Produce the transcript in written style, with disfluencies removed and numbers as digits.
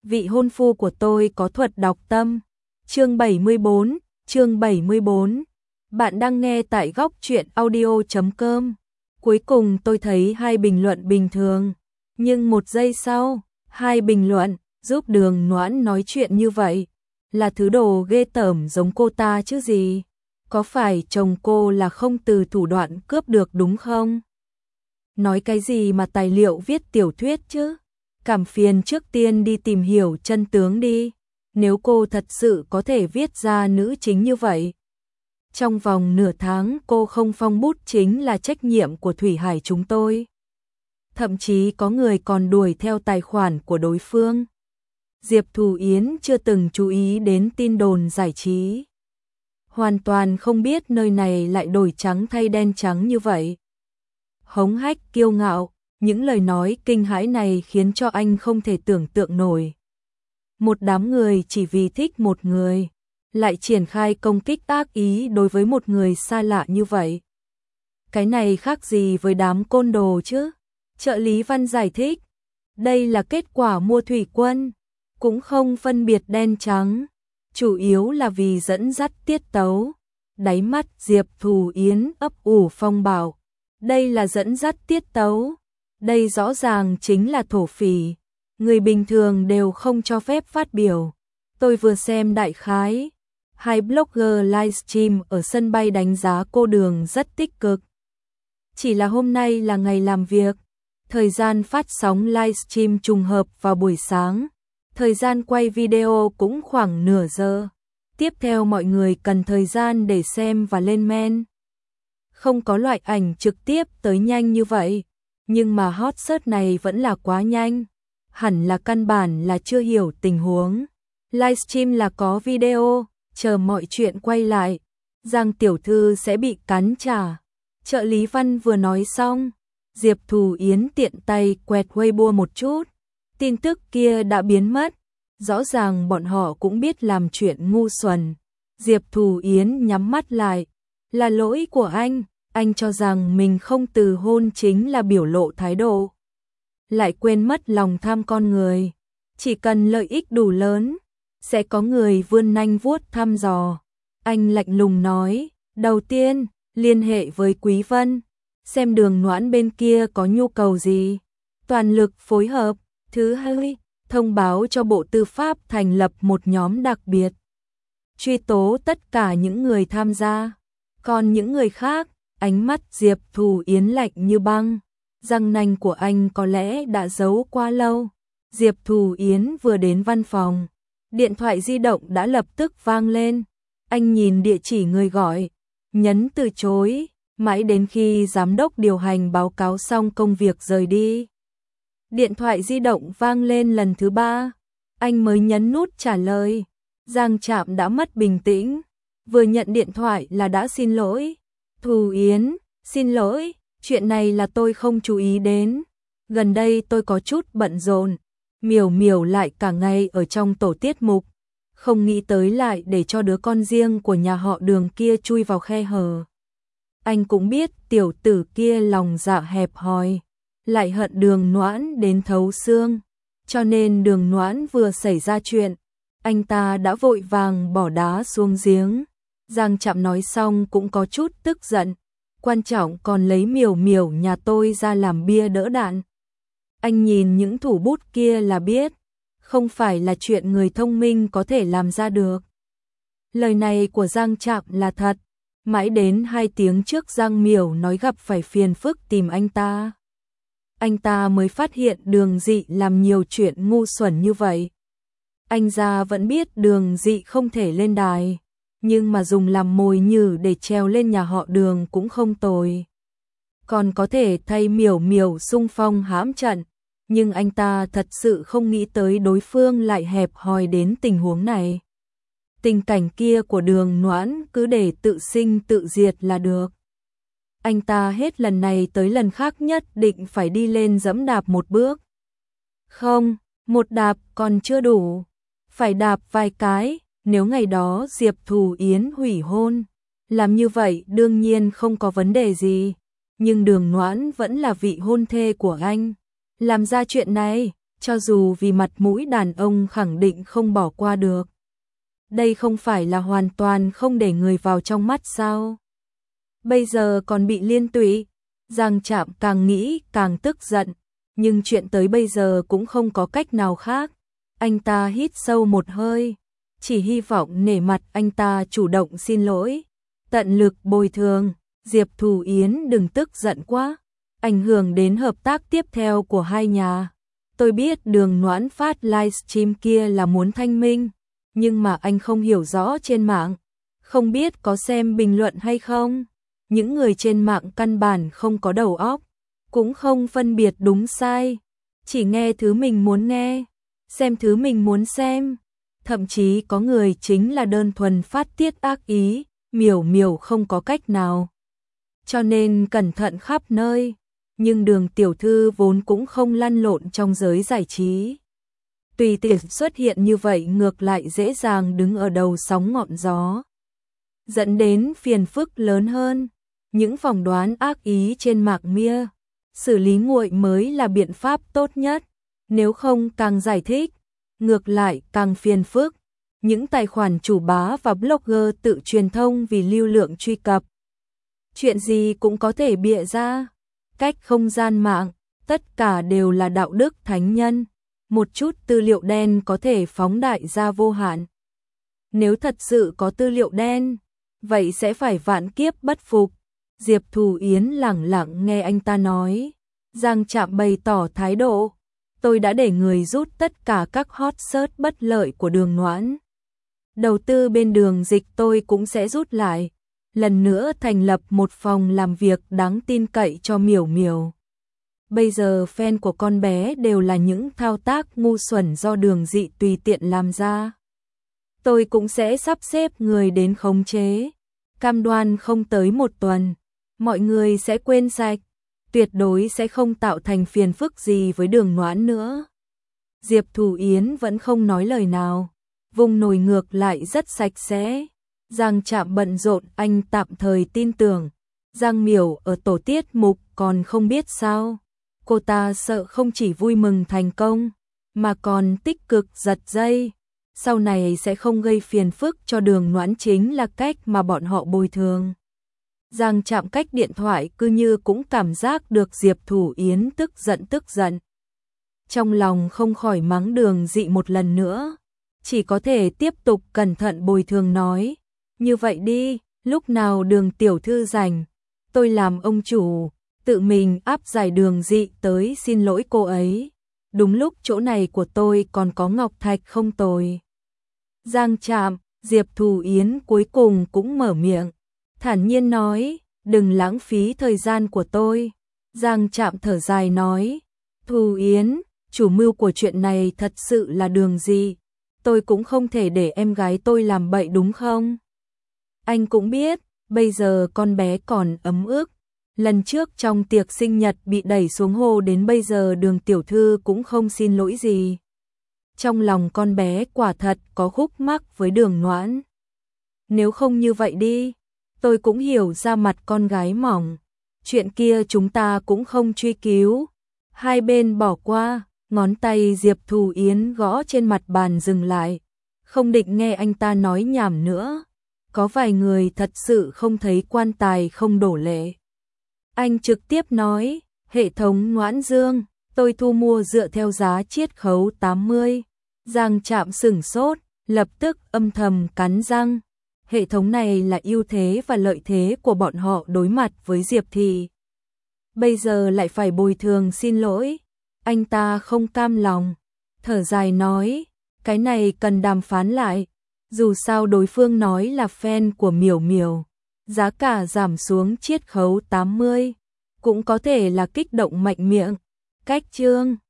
vị hôn phu của tôi có thuật đọc tâm. Chương 74. Bạn đang nghe tại góc truyện audio.com. Cuối cùng tôi thấy 2 bình luận bình thường, nhưng 1 giây sau, 2 bình luận giúp Đường Noãn nói chuyện như vậy, là thứ đồ ghê tởm giống cô ta chứ gì. Có phải chồng cô là không từ thủ đoạn cướp được đúng không? Nói cái gì mà tài liệu viết tiểu thuyết chứ? Cảm phiền trước tiên đi tìm hiểu chân tướng đi, nếu cô thật sự có thể viết ra nữ chính như vậy. Trong vòng nửa tháng cô không phong bút chính là trách nhiệm của Thủy Hải chúng tôi. Thậm chí có người còn đuổi theo tài khoản của đối phương. Diệp Thù Yến chưa từng chú ý đến tin đồn giải trí. Hoàn toàn không biết nơi này lại đổi trắng thay đen trắng như vậy. Hống hách kiêu ngạo, những lời nói kinh hãi này khiến cho anh không thể tưởng tượng nổi. Một đám người chỉ vì thích một người, lại triển khai công kích ác ý đối với một người xa lạ như vậy. Cái này khác gì với đám côn đồ chứ? Trợ lý Văn giải thích, đây là kết quả mua thủy quân, cũng không phân biệt đen trắng, chủ yếu là vì dẫn dắt tiết tấu. Đáy mắt Diệp Thù Yến ấp ủ phong bảo, đây là dẫn dắt tiết tấu, đây rõ ràng chính là thổ phỉ, người bình thường đều không cho phép phát biểu. Tôi vừa xem đại khái, 2 blogger livestream ở sân bay đánh giá cô Đường rất tích cực. Chỉ là hôm nay là ngày làm việc, thời gian phát sóng livestream trùng hợp vào buổi sáng, thời gian quay video cũng khoảng nửa giờ. Tiếp theo mọi người cần thời gian để xem và lên men. Không có loại ảnh trực tiếp tới nhanh như vậy, nhưng mà hot search này vẫn là quá nhanh. Hẳn là căn bản là chưa hiểu tình huống. Livestream là có video, chờ mọi chuyện quay lại, Giang tiểu thư sẽ bị cắn trả. Trợ lý Văn vừa nói xong, Diệp Thù Yến tiện tay quẹt Weibo một chút, tin tức kia đã biến mất. Rõ ràng bọn họ cũng biết làm chuyện ngu xuẩn. Diệp Thù Yến nhắm mắt lại, là lỗi của anh cho rằng mình không từ hôn chính là biểu lộ thái độ. Lại quên mất lòng tham con người, chỉ cần lợi ích đủ lớn, sẽ có người vươn nanh vuốt thăm dò. Anh lạnh lùng nói, đầu tiên, liên hệ với Quý Vân, xem Đường Noãn bên kia có nhu cầu gì, toàn lực phối hợp. Thứ hai, thông báo cho Bộ Tư pháp thành lập một nhóm đặc biệt, truy tố tất cả những người tham gia. Còn những người khác, ánh mắt Diệp Thù Yến lạnh như băng, răng nanh của anh có lẽ đã giấu quá lâu. Diệp Thù Yến vừa đến văn phòng, điện thoại di động đã lập tức vang lên. Anh nhìn địa chỉ người gọi, nhấn từ chối, mãi đến khi giám đốc điều hành báo cáo xong công việc rời đi. Điện thoại di động vang lên lần thứ 3, anh mới nhấn nút trả lời. Giang Trạm đã mất bình tĩnh, vừa nhận điện thoại là đã xin lỗi. Thù Yến, xin lỗi, chuyện này là tôi không chú ý đến. Gần đây tôi có chút bận rộn, Miểu Miểu lại cả ngày ở trong tổ tiết mục, không nghĩ tới lại để cho đứa con riêng của nhà họ Đường kia chui vào khe hở. Anh cũng biết tiểu tử kia lòng dạ hẹp hòi, lại hận Đường Noãn đến thấu xương, cho nên Đường Noãn vừa xảy ra chuyện, anh ta đã vội vàng bỏ đá xuống giếng. Giang Trạm nói xong cũng có chút tức giận, quan trọng còn lấy Miểu Miểu nhà tôi ra làm bia đỡ đạn. Anh nhìn những thủ bút kia là biết, không phải là chuyện người thông minh có thể làm ra được. Lời này của Giang Trạm là thật, mãi đến 2 tiếng trước Giang Miểu nói gặp phải phiền phức tìm anh ta mới phát hiện Đường Dị làm nhiều chuyện ngu xuẩn như vậy. Anh già vẫn biết Đường Dị không thể lên đài, nhưng mà dùng làm mồi nhử để treo lên nhà họ Đường cũng không tồi. Còn có thể thay Miểu Miểu xung phong hãm trận, nhưng anh ta thật sự không nghĩ tới đối phương lại hẹp hòi đến tình huống này. Tình cảnh kia của Đường Noãn cứ để tự sinh tự diệt là được. Anh ta hết lần này tới lần khác nhất định phải đi lên giẫm đạp một bước. Không, một đạp còn chưa đủ, phải đạp vài cái. Nếu ngày đó Diệp Thù Yến hủy hôn, làm như vậy đương nhiên không có vấn đề gì, nhưng Đường Noãn vẫn là vị hôn thê của anh. Làm ra chuyện này, cho dù vì mặt mũi đàn ông khẳng định không bỏ qua được. Đây không phải là hoàn toàn không để người vào trong mắt sao? Bây giờ còn bị liên lụy. Giang Trạm càng nghĩ càng tức giận, nhưng chuyện tới bây giờ cũng không có cách nào khác. Anh ta hít sâu một hơi, chỉ hy vọng nể mặt anh ta chủ động xin lỗi, tận lực bồi thường. Diệp Thù Yến đừng tức giận quá, ảnh hưởng đến hợp tác tiếp theo của hai nhà. Tôi biết Đường Noãn phát livestream kia là muốn thanh minh, nhưng mà anh không hiểu rõ trên mạng, không biết có xem bình luận hay không. Những người trên mạng căn bản không có đầu óc, cũng không phân biệt đúng sai, chỉ nghe thứ mình muốn nghe, xem thứ mình muốn xem. Thậm chí có người chính là đơn thuần phát tiết ác ý, Miểu Miểu không có cách nào, cho nên cẩn thận khắp nơi. Nhưng Đường tiểu thư vốn cũng không lăn lộn trong giới giải trí, tùy tiện xuất hiện như vậy ngược lại dễ dàng đứng ở đầu sóng ngọn gió, dẫn đến phiền phức lớn hơn. Những phỏng đoán ác ý trên mạng mia, xử lý nguội mới là biện pháp tốt nhất, nếu không càng giải thích, ngược lại càng phiền phức. Những tài khoản chủ bá và blogger tự truyền thông vì lưu lượng truy cập, chuyện gì cũng có thể bịa ra. Cách không gian mạng, tất cả đều là đạo đức thánh nhân, một chút tư liệu đen có thể phóng đại ra vô hạn. Nếu thật sự có tư liệu đen, vậy sẽ phải vạn kiếp bất phục. Diệp Thù Yến lẳng lặng nghe anh ta nói. Giang Trạm bày tỏ thái độ, tôi đã để người rút tất cả các hot search bất lợi của Đường Noãn. Đầu tư bên Đường Dịch tôi cũng sẽ rút lại, lần nữa thành lập một phòng làm việc đáng tin cậy cho Miểu Miểu. Bây giờ fan của con bé đều là những thao tác ngu xuẩn do Đường Dị tùy tiện làm ra. Tôi cũng sẽ sắp xếp người đến khống chế, cam đoan không tới một tuần, mọi người sẽ quên sạch, tuyệt đối sẽ không tạo thành phiền phức gì với Đường Noãn nữa. Diệp Thù Yến vẫn không nói lời nào, vùng nồi ngược lại rất sạch sẽ. Giang Trạm bận rộn, anh tạm thời tin tưởng. Giang Miểu ở tổ tiết mục còn không biết sao. Cô ta sợ không chỉ vui mừng thành công, mà còn tích cực giật dây. Sau này sẽ không gây phiền phức cho Đường Noãn chính là cách mà bọn họ bồi thường. Giang Trạm cách điện thoại cứ như cũng cảm giác được Diệp Thù Yến tức giận. Trong lòng không khỏi mắng Đường Dị một lần nữa, chỉ có thể tiếp tục cẩn thận bồi thường nói. Như vậy đi, lúc nào Đường tiểu thư rảnh, tôi làm ông chủ, tự mình áp giải Đường Dị tới xin lỗi cô ấy. Đúng lúc chỗ này của tôi còn có ngọc thạch không tồi. Giang Trạm, Diệp Thù Yến cuối cùng cũng mở miệng, thản nhiên nói, đừng lãng phí thời gian của tôi. Giang Trạm thở dài nói, Thù Yến, chủ mưu của chuyện này thật sự là Đường Dị, tôi cũng không thể để em gái tôi làm bậy đúng không? Anh cũng biết, bây giờ con bé còn ấm ức. Lần trước trong tiệc sinh nhật bị đẩy xuống hồ đến bây giờ Đường tiểu thư cũng không xin lỗi gì. Trong lòng con bé quả thật có khúc mắc với Đường Noãn. Nếu không như vậy đi, tôi cũng hiểu ra mặt con gái mỏng. Chuyện kia chúng ta cũng không truy cứu. Hai bên bỏ qua, ngón tay Diệp Thù Yến gõ trên mặt bàn dừng lại. Không định nghe anh ta nói nhảm nữa. Có vài người thật sự không thấy quan tài không đổ lệ. Anh trực tiếp nói, hệ thống Noãn Dương, tôi thu mua dựa theo giá chiết khấu 80. Giang Trạm sửng sốt, lập tức âm thầm cắn răng. Hệ thống này là ưu thế và lợi thế của bọn họ đối mặt với Diệp Thị. Bây giờ lại phải bồi thường xin lỗi. Anh ta không cam lòng, thở dài nói, cái này cần đàm phán lại. Dù sao đối phương nói là fan của Miểu Miểu, giá cả giảm xuống chiết khấu 80, cũng có thể là kích động mạnh miệng. Cách chương